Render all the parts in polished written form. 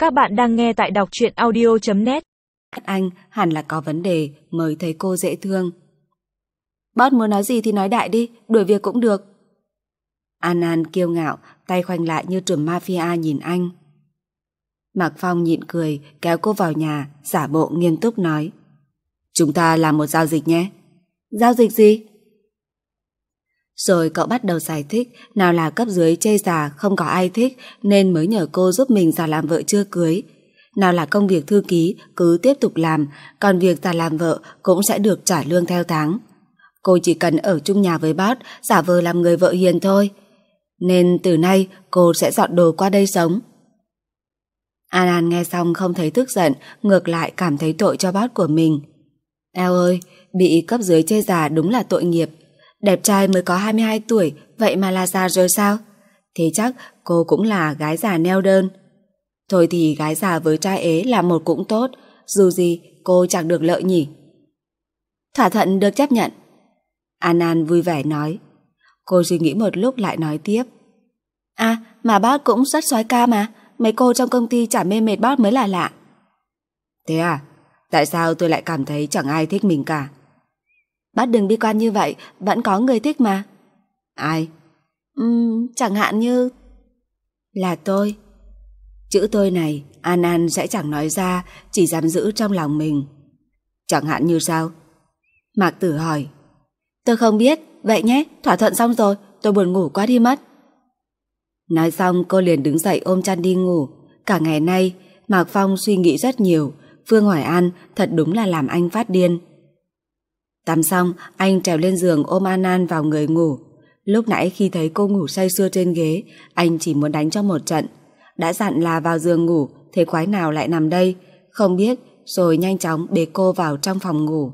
Các bạn đang nghe tại đọc truyện audio.net. Anh hẳn là có vấn đề mới thấy cô dễ thương. Boss muốn nói gì thì nói đại đi, đuổi việc cũng được. An kiêu ngạo, tay khoanh lại như trùm mafia nhìn anh. Mạc Phong nhịn cười, kéo cô vào nhà, giả bộ nghiêm túc nói: Chúng ta làm một giao dịch nhé. Giao dịch gì? Rồi cậu bắt đầu giải thích, nào là cấp dưới chê già không có ai thích nên mới nhờ cô giúp mình giả làm vợ chưa cưới. Nào là công việc thư ký cứ tiếp tục làm, còn việc giả làm vợ cũng sẽ được trả lương theo tháng. Cô chỉ cần ở chung nhà với boss, giả vờ làm người vợ hiền thôi. Nên từ nay cô sẽ dọn đồ qua đây sống. An nghe xong không thấy tức giận, ngược lại cảm thấy tội cho boss của mình. Eo ơi, bị cấp dưới chê già đúng là tội nghiệp. Đẹp trai mới có 22 tuổi, vậy mà là già rồi sao? Thế chắc cô cũng là gái già neo đơn. Thôi thì gái già với trai ế là một cũng tốt, dù gì cô chẳng được lợi nhỉ. Thỏa thuận được chấp nhận. An vui vẻ nói. Cô suy nghĩ một lúc lại nói tiếp. À, mà boss cũng rất soái ca mà, mấy cô trong công ty chả mê mệt boss mới là lạ. Thế à? Tại sao tôi lại cảm thấy chẳng ai thích mình cả? Bác đừng bi quan như vậy, vẫn có người thích mà. Ai? Chẳng hạn như... Là tôi. Chữ tôi này, An sẽ chẳng nói ra, chỉ dám giữ trong lòng mình. Chẳng hạn như sao? Mạc Tử hỏi. Tôi không biết, vậy nhé, thỏa thuận xong rồi, tôi buồn ngủ quá đi mất. Nói xong cô liền đứng dậy ôm chăn đi ngủ. Cả ngày nay, Mạc Phong suy nghĩ rất nhiều, Phương Hoài An thật đúng là làm anh phát điên. Tắm xong, anh trèo lên giường ôm An vào người ngủ. Lúc nãy khi thấy cô ngủ say sưa trên ghế, anh chỉ muốn đánh cho một trận. Đã dặn là vào giường ngủ, thế quái nào lại nằm đây, không biết, rồi nhanh chóng bế cô vào trong phòng ngủ.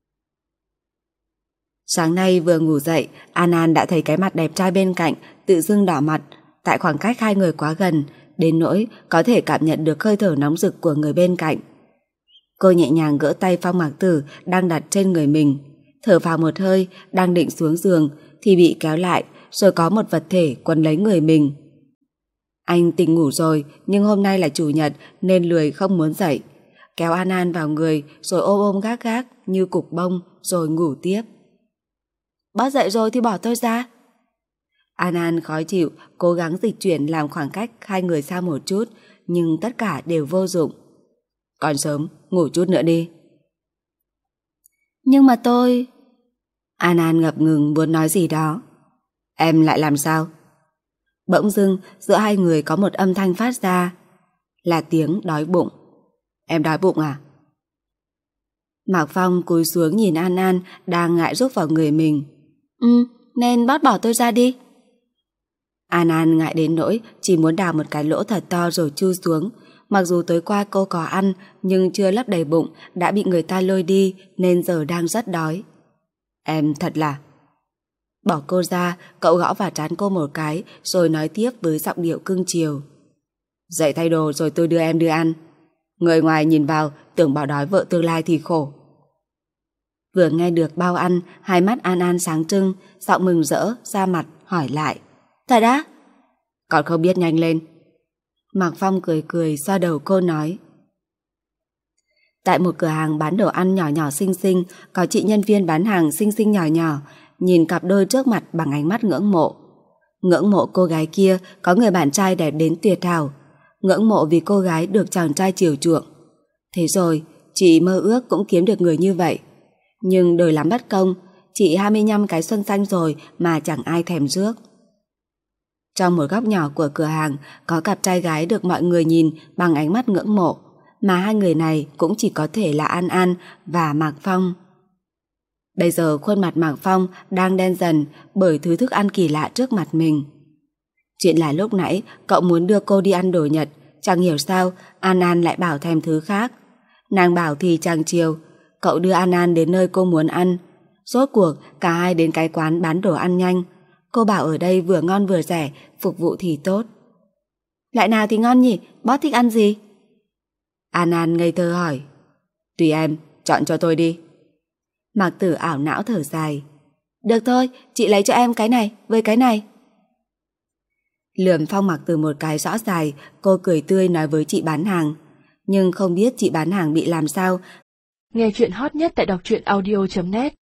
Sáng nay vừa ngủ dậy, An đã thấy cái mặt đẹp trai bên cạnh tự dưng đỏ mặt, tại khoảng cách hai người quá gần, đến nỗi có thể cảm nhận được hơi thở nóng rực của người bên cạnh. Cô nhẹ nhàng gỡ tay Phong Mạc Tử đang đặt trên người mình, thở vào một hơi, đang định xuống giường thì bị kéo lại, rồi có một vật thể quấn lấy người mình. Anh tỉnh ngủ rồi, nhưng hôm nay là chủ nhật nên lười không muốn dậy, kéo An vào người rồi ôm ôm gác gác như cục bông rồi ngủ tiếp. Bác dậy rồi thì bỏ tôi ra. An khó chịu, cố gắng dịch chuyển làm khoảng cách hai người xa một chút, nhưng tất cả đều vô dụng. Còn sớm, ngủ chút nữa đi. Nhưng mà tôi... An ngập ngừng muốn nói gì đó. Em lại làm sao? Bỗng dưng giữa hai người có một âm thanh phát ra, là tiếng đói bụng. Em đói bụng à? Mạc Phong cúi xuống nhìn An đang ngại rúc vào người mình. Nên bác bỏ tôi ra đi. An ngại đến nỗi chỉ muốn đào một cái lỗ thật to rồi chui xuống. Mặc dù tối qua cô có ăn nhưng chưa lấp đầy bụng đã bị người ta lôi đi nên giờ đang rất đói. Em thật là... Bỏ cô ra, cậu gõ vào trán cô một cái rồi nói tiếp với giọng điệu cưng chiều. Dậy thay đồ rồi tôi đưa em đi ăn. Người ngoài nhìn vào tưởng bỏ đói vợ tương lai thì khổ. Vừa nghe được bao ăn, hai mắt An sáng trưng, giọng mừng rỡ ra mặt hỏi lại. Thật á? Còn không biết nhanh lên. Mạc Phong cười cười xoa đầu cô nói. Tại một cửa hàng bán đồ ăn nhỏ nhỏ xinh xinh, có chị nhân viên bán hàng xinh xinh nhỏ nhỏ, nhìn cặp đôi trước mặt bằng ánh mắt ngưỡng mộ. Ngưỡng mộ cô gái kia có người bạn trai đẹp đến tuyệt hảo, ngưỡng mộ vì cô gái được chàng trai chiều chuộng. Thế rồi, chị mơ ước cũng kiếm được người như vậy. Nhưng đời lắm bất công, chị 25 cái xuân xanh rồi mà chẳng ai thèm rước. Trong một góc nhỏ của cửa hàng có cặp trai gái được mọi người nhìn bằng ánh mắt ngưỡng mộ, mà hai người này cũng chỉ có thể là An và Mạc Phong. Bây giờ khuôn mặt Mạc Phong đang đen dần bởi thứ thức ăn kỳ lạ trước mặt mình. Chuyện là lúc nãy cậu muốn đưa cô đi ăn đồ Nhật, chẳng hiểu sao An lại bảo thèm thứ khác. Nàng bảo thì chẳng chiều, cậu đưa An đến nơi cô muốn ăn. Rốt cuộc cả hai đến cái quán bán đồ ăn nhanh. Cô bảo ở đây vừa ngon vừa rẻ, phục vụ thì tốt. Loại nào thì ngon nhỉ? Boss thích ăn gì? An ngây thơ hỏi. Tùy em, chọn cho tôi đi. Mạc Tử ảo não thở dài. Được thôi, chị lấy cho em cái này với cái này. Lườm Phong Mặc Từ một cái rõ dài, cô cười tươi nói với chị bán hàng. Nhưng không biết chị bán hàng bị làm sao. Nghe chuyện hot nhất tại đọc truyện audio.net